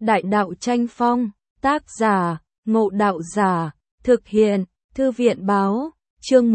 Đại đạo tranh phong, tác giả, Ngộ Đạo Giả, thực hiện, Thư viện báo, chương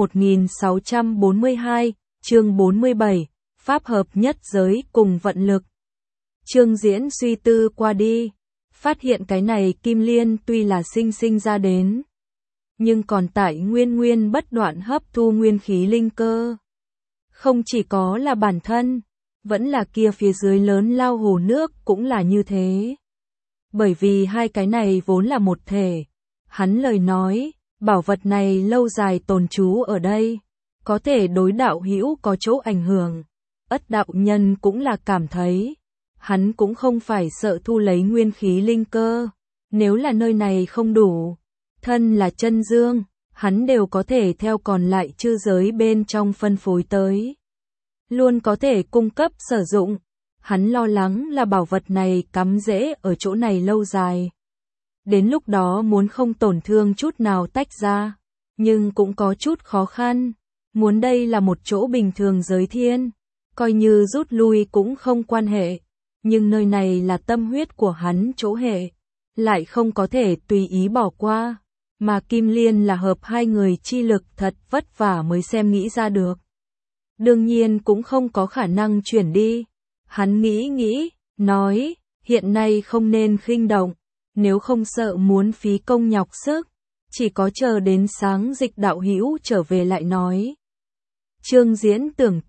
1642, chương 47, Pháp hợp nhất giới cùng vận lực. Trương Diễn suy tư qua đi, phát hiện cái này Kim Liên tuy là sinh ra đến, nhưng còn tại nguyên bất đoạn hấp thu nguyên khí linh cơ. Không chỉ có là bản thân, vẫn là kia phía dưới lớn lao hồ nước cũng là như thế. Bởi vì hai cái này vốn là một thể, hắn lời nói, bảo vật này lâu dài tồn trú ở đây, có thể đối đạo hữu có chỗ ảnh hưởng. Ất đạo nhân cũng là cảm thấy, hắn cũng không phải sợ thu lấy nguyên khí linh cơ, nếu là nơi này không đủ, thân là chân dương, hắn đều có thể theo còn lại chư giới bên trong phân phối tới. Luôn có thể cung cấp sử dụng, hắn lo lắng là bảo vật này cắm rễ ở chỗ này lâu dài. Đến lúc đó muốn không tổn thương chút nào tách ra, nhưng cũng có chút khó khăn, muốn đây là một chỗ bình thường giới thiên, coi như rút lui cũng không quan hệ, nhưng nơi này là tâm huyết của hắn chỗ hệ, lại không có thể tùy ý bỏ qua, mà Kim Liên là hợp hai người chi lực thật vất vả mới xem nghĩ ra được. Đương nhiên cũng không có khả năng chuyển đi. Hắn nghĩ, nói, hiện nay không nên khinh động, nếu không sợ muốn phí công nhọc sức, chỉ có chờ đến sáng dịch đạo hữu trở về lại nói. Trương Diễn tưởng,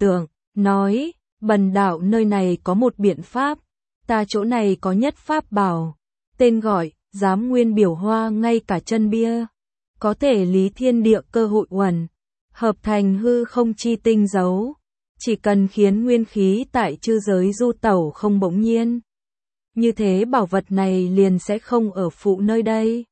nói, bần đạo nơi này có một biện pháp, ta chỗ này có nhất pháp bảo, tên gọi, giám nguyên biểu hoa ngay cả chân bia, có thể lý thiên địa cơ hội uẩn, hợp thành hư không chi tinh dấu. Chỉ cần khiến nguyên khí tại chư giới du tẩu không bỗng nhiên. Như thế bảo vật này liền sẽ không ở phụ nơi đây.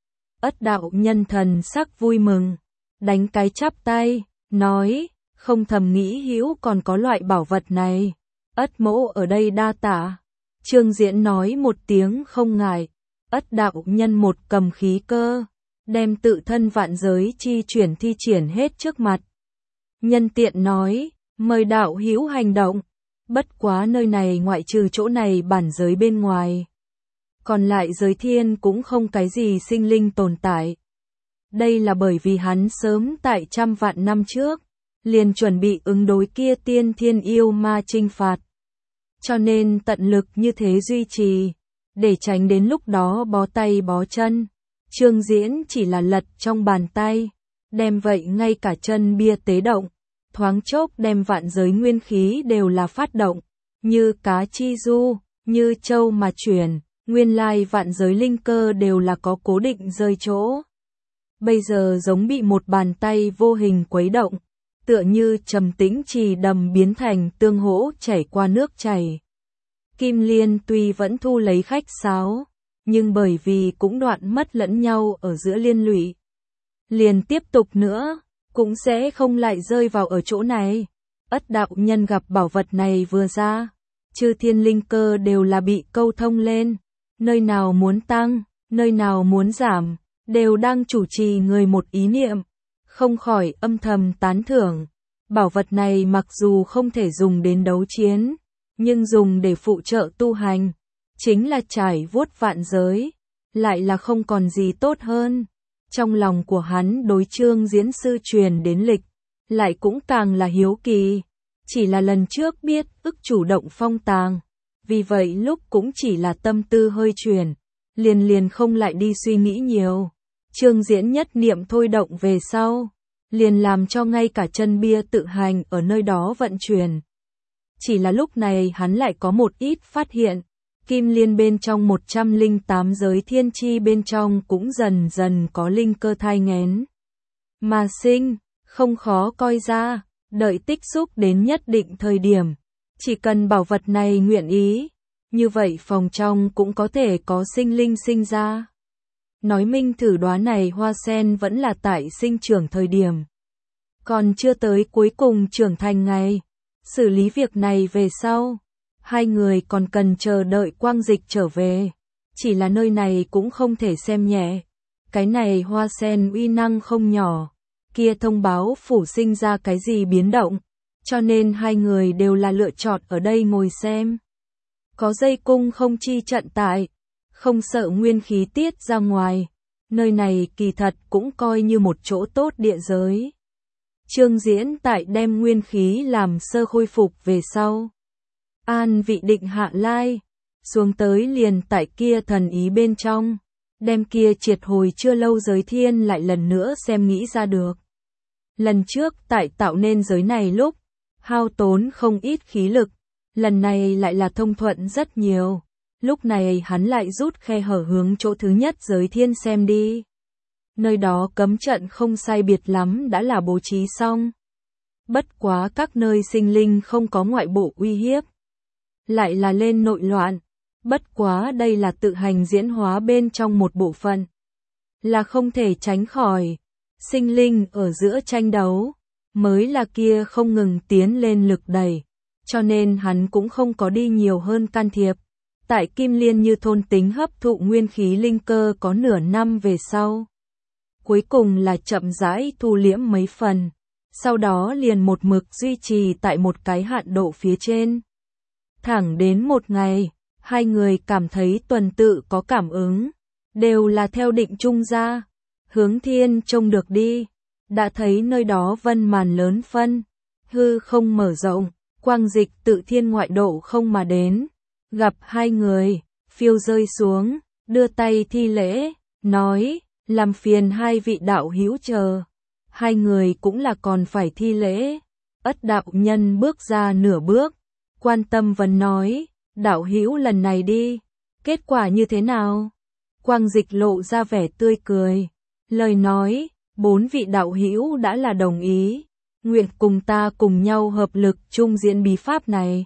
Ất đạo nhân thần sắc vui mừng, đánh cái chắp tay, nói, không thầm nghĩ hữu còn có loại bảo vật này. Ất mỗ ở đây đa tạ. Trương Diễn nói một tiếng không ngại. Ất đạo nhân một cầm khí cơ, đem tự thân vạn giới chi chuyển thi triển hết trước mặt. Nhân tiện nói, mời đạo hữu hành động, bất quá nơi này ngoại trừ chỗ này bản giới bên ngoài. Còn lại giới thiên cũng không cái gì sinh linh tồn tại. Đây là bởi vì hắn sớm tại trăm vạn năm trước, liền chuẩn bị ứng đối kia tiên thiên yêu ma chinh phạt. Cho nên tận lực như thế duy trì, để tránh đến lúc đó bó tay bó chân. Trương Diễn chỉ là lật trong bàn tay, đem vậy ngay cả chân bia tế động. Thoáng chốc đem vạn giới nguyên khí đều là phát động, như cá chi du, như châu mà chuyển, nguyên lai vạn giới linh cơ đều là có cố định rơi chỗ. Bây giờ giống bị một bàn tay vô hình quấy động, tựa như trầm tĩnh trì đầm biến thành tương hỗ chảy qua nước chảy. Kim Liên tuy vẫn thu lấy khách sáo, nhưng bởi vì cũng đoạn mất lẫn nhau ở giữa liên lụy. Liền tiếp tục nữa, cũng sẽ không lại rơi vào ở chỗ này. Ất đạo nhân gặp bảo vật này vừa ra, chư thiên linh cơ đều là bị câu thông lên, nơi nào muốn tăng, nơi nào muốn giảm, đều đang chủ trì người một ý niệm, không khỏi âm thầm tán thưởng. Bảo vật này mặc dù không thể dùng đến đấu chiến, nhưng dùng để phụ trợ tu hành, chính là trải vuốt vạn giới, lại là không còn gì tốt hơn. Trong lòng của hắn đối Trương Diễn sư truyền đến lịch, lại cũng càng là hiếu kỳ, chỉ là lần trước biết ức chủ động phong tàng, vì vậy lúc cũng chỉ là tâm tư hơi chuyển, liền không lại đi suy nghĩ nhiều. Trương Diễn nhất niệm thôi động về sau, liền làm cho ngay cả chân bia tự hành ở nơi đó vận chuyển. Chỉ là lúc này hắn lại có một ít phát hiện. Kim Liên bên trong 108 giới thiên chi bên trong cũng dần dần có linh cơ thai nghén mà sinh, không khó coi ra, đợi tích xúc đến nhất định thời điểm, chỉ cần bảo vật này nguyện ý, như vậy phòng trong cũng có thể có sinh linh sinh ra. Nói minh thử đóa này hoa sen vẫn là tại sinh trưởng thời điểm, còn chưa tới cuối cùng trưởng thành ngày, xử lý việc này về sau. Hai người còn cần chờ đợi quang dịch trở về, chỉ là nơi này cũng không thể xem nhẹ. Cái này hoa sen uy năng không nhỏ, kia thông báo phủ sinh ra cái gì biến động, cho nên hai người đều là lựa chọn ở đây ngồi xem. Có dây cung không chi trận tại, không sợ nguyên khí tiết ra ngoài. Nơi này kỳ thật cũng coi như một chỗ tốt địa giới. Trương Diễn tại đem nguyên khí làm sơ khôi phục về sau. An vị định hạ lai, xuống tới liền tại kia thần ý bên trong, đem kia triệt hồi chưa lâu giới thiên lại lần nữa xem nghĩ ra được. Lần trước tại tạo nên giới này lúc, hao tốn không ít khí lực, lần này lại là thông thuận rất nhiều. Lúc này hắn lại rút khe hở hướng chỗ thứ nhất giới thiên xem đi. Nơi đó cấm trận không sai biệt lắm đã là bố trí xong. Bất quá các nơi sinh linh không có ngoại bộ uy hiếp. Lại là lên nội loạn. Bất quá đây là tự hành diễn hóa bên trong một bộ phận. Là không thể tránh khỏi. Sinh linh ở giữa tranh đấu. Mới là kia không ngừng tiến lên lực đẩy. Cho nên hắn cũng không có đi nhiều hơn can thiệp. Tại Kim Liên như thôn tính hấp thụ nguyên khí linh cơ có nửa năm về sau. Cuối cùng là chậm rãi thu liễm mấy phần. Sau đó liền một mực duy trì tại một cái hạn độ phía trên. Thẳng đến một ngày, hai người cảm thấy tuần tự có cảm ứng. Đều là theo định trung ra. Hướng thiên trông được đi. Đã thấy nơi đó vân màn lớn phân. Hư không mở rộng. Quang dịch tự thiên ngoại độ không mà đến. Gặp hai người, phiêu rơi xuống, đưa tay thi lễ, nói, làm phiền hai vị đạo hữu chờ. Hai người cũng là còn phải thi lễ. Ất đạo nhân bước ra nửa bước, quan tâm vấn nói, đạo hữu lần này đi, kết quả như thế nào? Quang dịch lộ ra vẻ tươi cười, lời nói, 4 vị đạo hữu đã là đồng ý, nguyện cùng ta cùng nhau hợp lực chung diễn bí pháp này.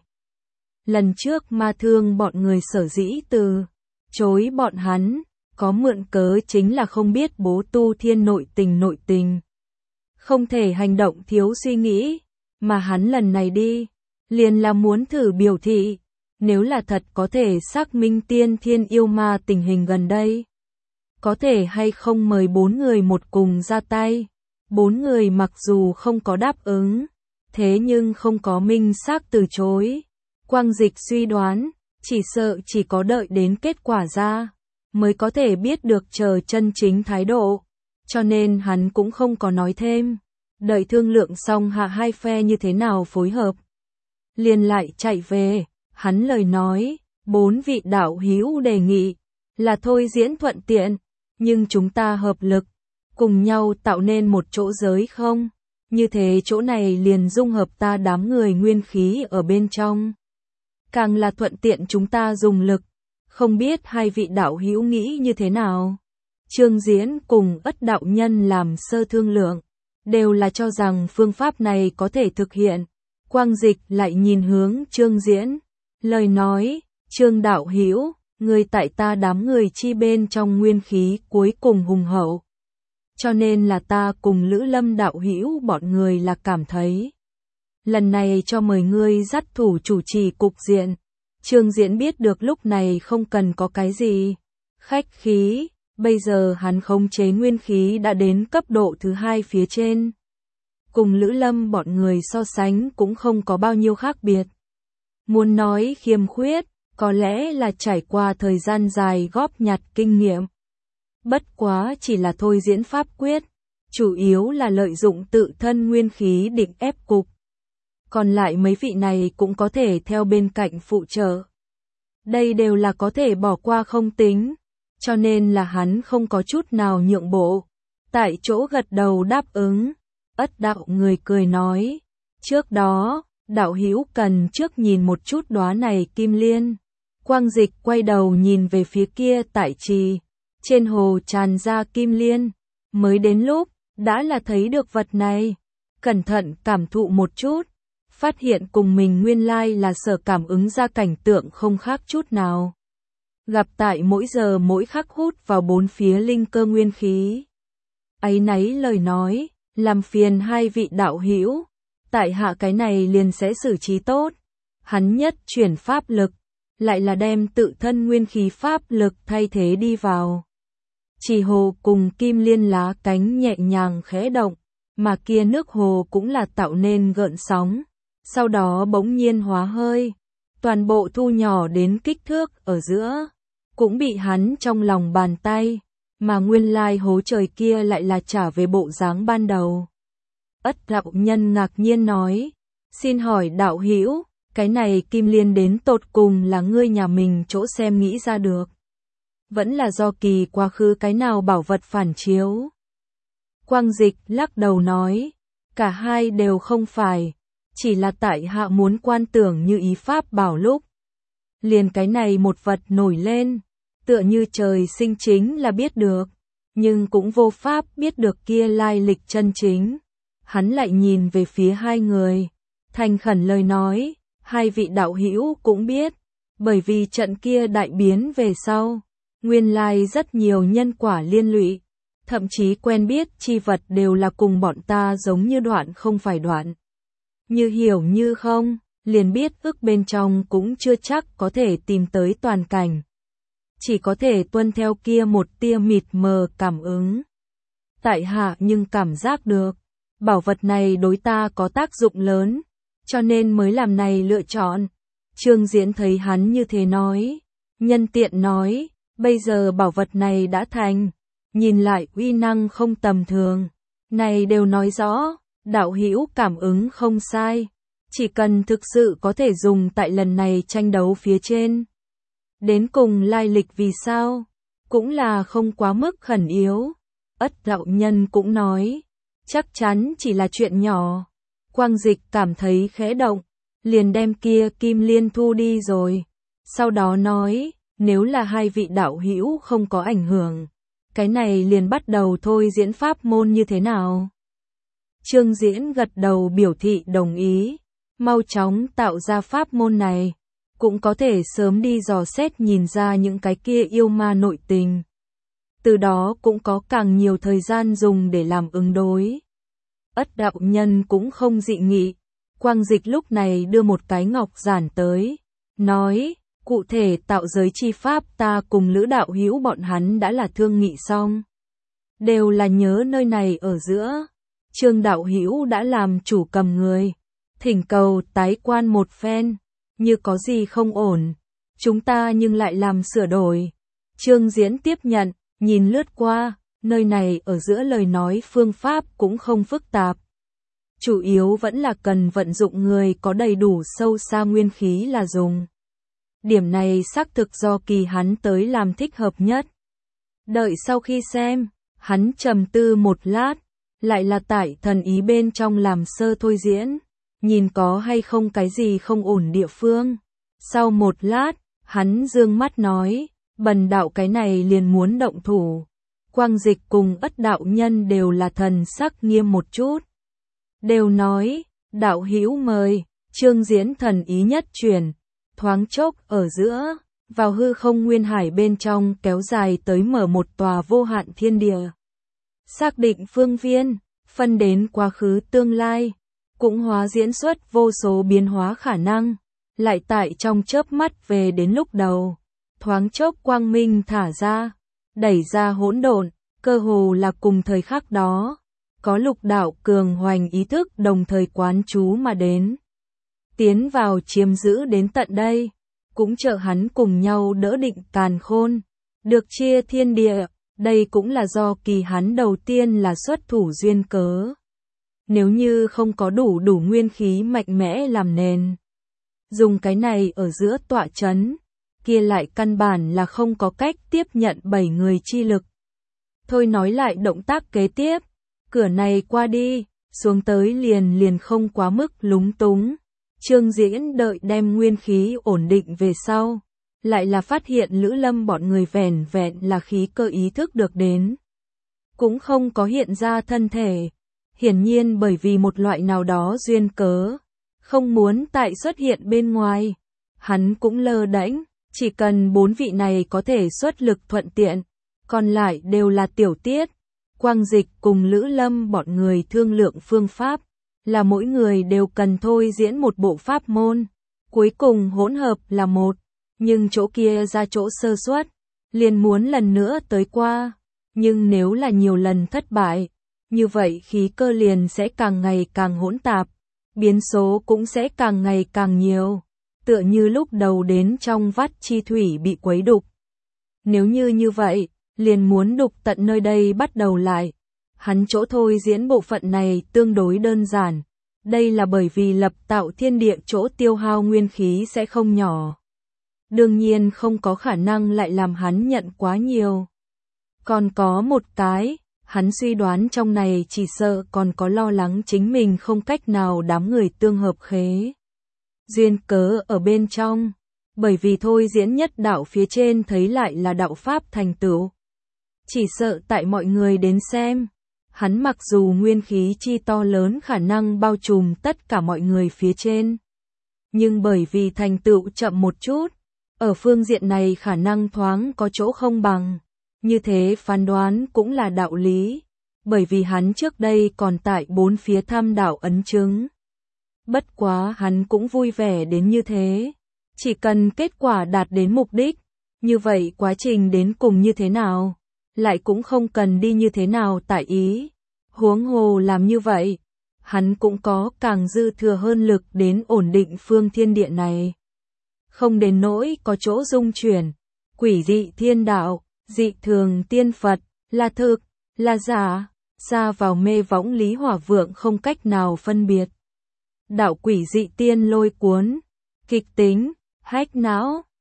Lần trước ma thương bọn người sở dĩ từ chối bọn hắn, có mượn cớ chính là không biết bố tu thiên nội tình. Không thể hành động thiếu suy nghĩ, mà hắn lần này đi, liền là muốn thử biểu thị, nếu là thật có thể xác minh tiên thiên yêu ma tình hình gần đây. Có thể hay không mời 4 người một cùng ra tay, 4 người mặc dù không có đáp ứng, thế nhưng không có minh xác từ chối. Quang dịch suy đoán, chỉ sợ chỉ có đợi đến kết quả ra, mới có thể biết được chờ chân chính thái độ, cho nên hắn cũng không có nói thêm, đợi thương lượng xong hạ hai phe như thế nào phối hợp. Liền lại chạy về, hắn lời nói, 4 vị đạo hữu đề nghị, là thôi diễn thuận tiện, nhưng chúng ta hợp lực, cùng nhau tạo nên một chỗ giới không, như thế chỗ này liền dung hợp ta đám người nguyên khí ở bên trong. Càng là thuận tiện chúng ta dùng lực, không biết hai vị đạo hữu nghĩ như thế nào. Trương Diễn cùng Ất đạo nhân làm sơ thương lượng, đều là cho rằng phương pháp này có thể thực hiện. Quang dịch lại nhìn hướng Trương Diễn, lời nói, Trương đạo hữu, người tại ta đám người chi bên trong nguyên khí cuối cùng hùng hậu. Cho nên là ta cùng Lữ Lâm đạo hữu bọn người là cảm thấy. Lần này cho mời ngươi dắt thủ chủ trì cục diện. Trương Diễn biết được lúc này không cần có cái gì khách khí, bây giờ hắn khống chế nguyên khí đã đến cấp độ thứ 2 phía trên. Cùng Lữ Lâm bọn người so sánh cũng không có bao nhiêu khác biệt. Muốn nói khiêm khuyết, có lẽ là trải qua thời gian dài góp nhặt kinh nghiệm. Bất quá chỉ là thôi diễn pháp quyết, chủ yếu là lợi dụng tự thân nguyên khí định ép cục. Còn lại mấy vị này cũng có thể theo bên cạnh phụ trợ. Đây đều là có thể bỏ qua không tính, cho nên là hắn không có chút nào nhượng bộ. Tại chỗ gật đầu đáp ứng, Ất đạo người cười nói, trước đó, đạo hữu cần trước nhìn một chút đóa này kim liên. Quang dịch quay đầu nhìn về phía kia tại trì, trên hồ tràn ra kim liên, mới đến lúc, đã là thấy được vật này, cẩn thận cảm thụ một chút. Phát hiện cùng mình nguyên lai là sở cảm ứng ra cảnh tượng không khác chút nào. Gặp tại mỗi giờ mỗi khắc hút vào 4 phía linh cơ nguyên khí. Ấy nấy lời nói, làm phiền hai vị đạo hữu, tại hạ cái này liền sẽ xử trí tốt. Hắn nhất chuyển pháp lực, lại là đem tự thân nguyên khí pháp lực thay thế đi vào. Chỉ hồ cùng kim liên lá cánh nhẹ nhàng khẽ động, mà kia nước hồ cũng là tạo nên gợn sóng. Sau đó bỗng nhiên hóa hơi, toàn bộ thu nhỏ đến kích thước ở giữa, cũng bị hắn trong lòng bàn tay, mà nguyên lai hố trời kia lại là trả về bộ dáng ban đầu. Ất đạo nhân ngạc nhiên nói, xin hỏi đạo hữu, cái này kim liên đến tột cùng là ngươi nhà mình chỗ xem nghĩ ra được, vẫn là do kỳ quá khứ cái nào bảo vật phản chiếu? Quang Dịch lắc đầu nói, cả hai đều không phải, chỉ là tại hạ muốn quan tưởng như ý pháp bảo lúc. Liền cái này một vật nổi lên, tựa như trời sinh chính là biết được, nhưng cũng vô pháp biết được kia lai lịch chân chính. Hắn lại nhìn về phía hai người, thành khẩn lời nói, hai vị đạo hữu cũng biết, bởi vì trận kia đại biến về sau, nguyên lai rất nhiều nhân quả liên lụy, thậm chí quen biết chi vật đều là cùng bọn ta giống như đoạn không phải đoạn. Như hiểu như không, liền biết ước bên trong cũng chưa chắc có thể tìm tới toàn cảnh. Chỉ có thể tuân theo kia một tia mịt mờ cảm ứng. Tại hạ nhưng cảm giác được, bảo vật này đối ta có tác dụng lớn, cho nên mới làm này lựa chọn. Trương Diễn thấy hắn như thế nói, nhân tiện nói, bây giờ bảo vật này đã thành, nhìn lại uy năng không tầm thường. Này đều nói rõ, đạo hữu cảm ứng không sai, chỉ cần thực sự có thể dùng tại lần này tranh đấu phía trên. Đến cùng lai lịch vì sao, cũng là không quá mức khẩn yếu. Ất đạo nhân cũng nói, chắc chắn chỉ là chuyện nhỏ. Quang Dịch cảm thấy khẽ động, liền đem kia kim liên thu đi rồi. Sau đó nói, nếu là hai vị đạo hữu không có ảnh hưởng, cái này liền bắt đầu thôi diễn pháp môn như thế nào? Trương Diễn gật đầu biểu thị đồng ý, mau chóng tạo ra pháp môn này, cũng có thể sớm đi dò xét nhìn ra những cái kia yêu ma nội tình. Từ đó cũng có càng nhiều thời gian dùng để làm ứng đối. Ất đạo nhân cũng không dị nghị, Quang Dịch lúc này đưa một cái ngọc giản tới, nói, cụ thể tạo giới chi pháp ta cùng Lữ đạo hữu bọn hắn đã là thương nghị xong. Đều là nhớ nơi này ở giữa, Trương đạo hữu đã làm chủ cầm người, thỉnh cầu tái quan một phen, như có gì không ổn, chúng ta nhưng lại làm sửa đổi. Trương Diễn tiếp nhận, nhìn lướt qua, nơi này ở giữa lời nói phương pháp cũng không phức tạp. Chủ yếu vẫn là cần vận dụng người có đầy đủ sâu xa nguyên khí là dùng. Điểm này xác thực do kỳ hắn tới làm thích hợp nhất. Đợi sau khi xem, hắn trầm tư một lát, lại là tại thần ý bên trong làm sơ thôi diễn, nhìn có hay không cái gì không ổn địa phương. Sau một lát, hắn dương mắt nói, bần đạo cái này liền muốn động thủ. Quang Dịch cùng Ất đạo nhân đều là thần sắc nghiêm một chút. Đều nói, đạo hữu mời. Trương Diễn thần ý nhất chuyển, thoáng chốc ở giữa, vào hư không nguyên hải bên trong kéo dài tới mở một tòa vô hạn thiên địa. Xác định phương viên, phân đến quá khứ tương lai, cũng hóa diễn xuất vô số biến hóa khả năng, lại tại trong chớp mắt về đến lúc đầu, thoáng chốc quang minh thả ra, đẩy ra hỗn độn, cơ hồ là cùng thời khắc đó, có lục đạo cường hoành ý thức đồng thời quán chú mà đến. Tiến vào chiếm giữ đến tận đây, cũng trợ hắn cùng nhau đỡ định càn khôn, được chia thiên địa, đây cũng là do kỳ hắn đầu tiên là xuất thủ duyên cớ. Nếu như không có đủ nguyên khí mạnh mẽ làm nền, dùng cái này ở giữa tọa chấn, kia lại căn bản là không có cách tiếp nhận 7 người chi lực. Thôi nói lại động tác kế tiếp, cửa này qua đi, xuống tới liền không quá mức lúng túng. Trương Diễn đợi đem nguyên khí ổn định về sau, lại là phát hiện Lữ Lâm bọn người vẻn vẹn là khí cơ ý thức được đến, cũng không có hiện ra thân thể, hiển nhiên bởi vì một loại nào đó duyên cớ, không muốn tại xuất hiện bên ngoài. Hắn cũng lơ đễnh, chỉ cần 4 vị này có thể xuất lực thuận tiện, còn lại đều là tiểu tiết. Quang Dịch cùng Lữ Lâm bọn người thương lượng phương pháp, là mỗi người đều cần thôi diễn một bộ pháp môn, cuối cùng hỗn hợp là một, nhưng chỗ kia ra chỗ sơ suất, liền muốn lần nữa tới qua, nhưng nếu là nhiều lần thất bại, như vậy khí cơ liền sẽ càng ngày càng hỗn tạp, biến số cũng sẽ càng ngày càng nhiều, tựa như lúc đầu đến trong vắt chi thủy bị quấy đục. Nếu như vậy, liền muốn đục tận nơi đây bắt đầu lại. Hắn chỗ thôi diễn bộ phận này tương đối đơn giản. Đây là bởi vì lập tạo thiên địa chỗ tiêu hao nguyên khí sẽ không nhỏ. Đương nhiên không có khả năng lại làm hắn nhận quá nhiều. Còn có một cái, hắn suy đoán trong này chỉ sợ còn có lo lắng chính mình không cách nào đám người tương hợp khế. Duyên cớ ở bên trong, bởi vì thôi diễn nhất đạo phía trên thấy lại là đạo pháp thành tựu. Chỉ sợ tại mọi người đến xem, hắn mặc dù nguyên khí chi to lớn khả năng bao trùm tất cả mọi người phía trên. Nhưng bởi vì thành tựu chậm một chút, ở phương diện này khả năng thoáng có chỗ không bằng. Như thế phán đoán cũng là đạo lý, bởi vì hắn trước đây còn tại bốn phía tham đạo ấn chứng. Bất quá hắn cũng vui vẻ đến như thế. Chỉ cần kết quả đạt đến mục đích, như vậy quá trình đến cùng như thế nào, lại cũng không cần đi như thế nào tại ý. Huống hồ làm như vậy, hắn cũng có càng dư thừa hơn lực đến ổn định phương thiên địa này. Không đến nỗi có chỗ dung chuyển, quỷ dị thiên đạo, dị thường tiên Phật, là thực, là giả, xa vào mê võng Lý Hỏa Vượng không cách nào phân biệt. Đạo quỷ dị tiên lôi cuốn, kịch tính, hách não,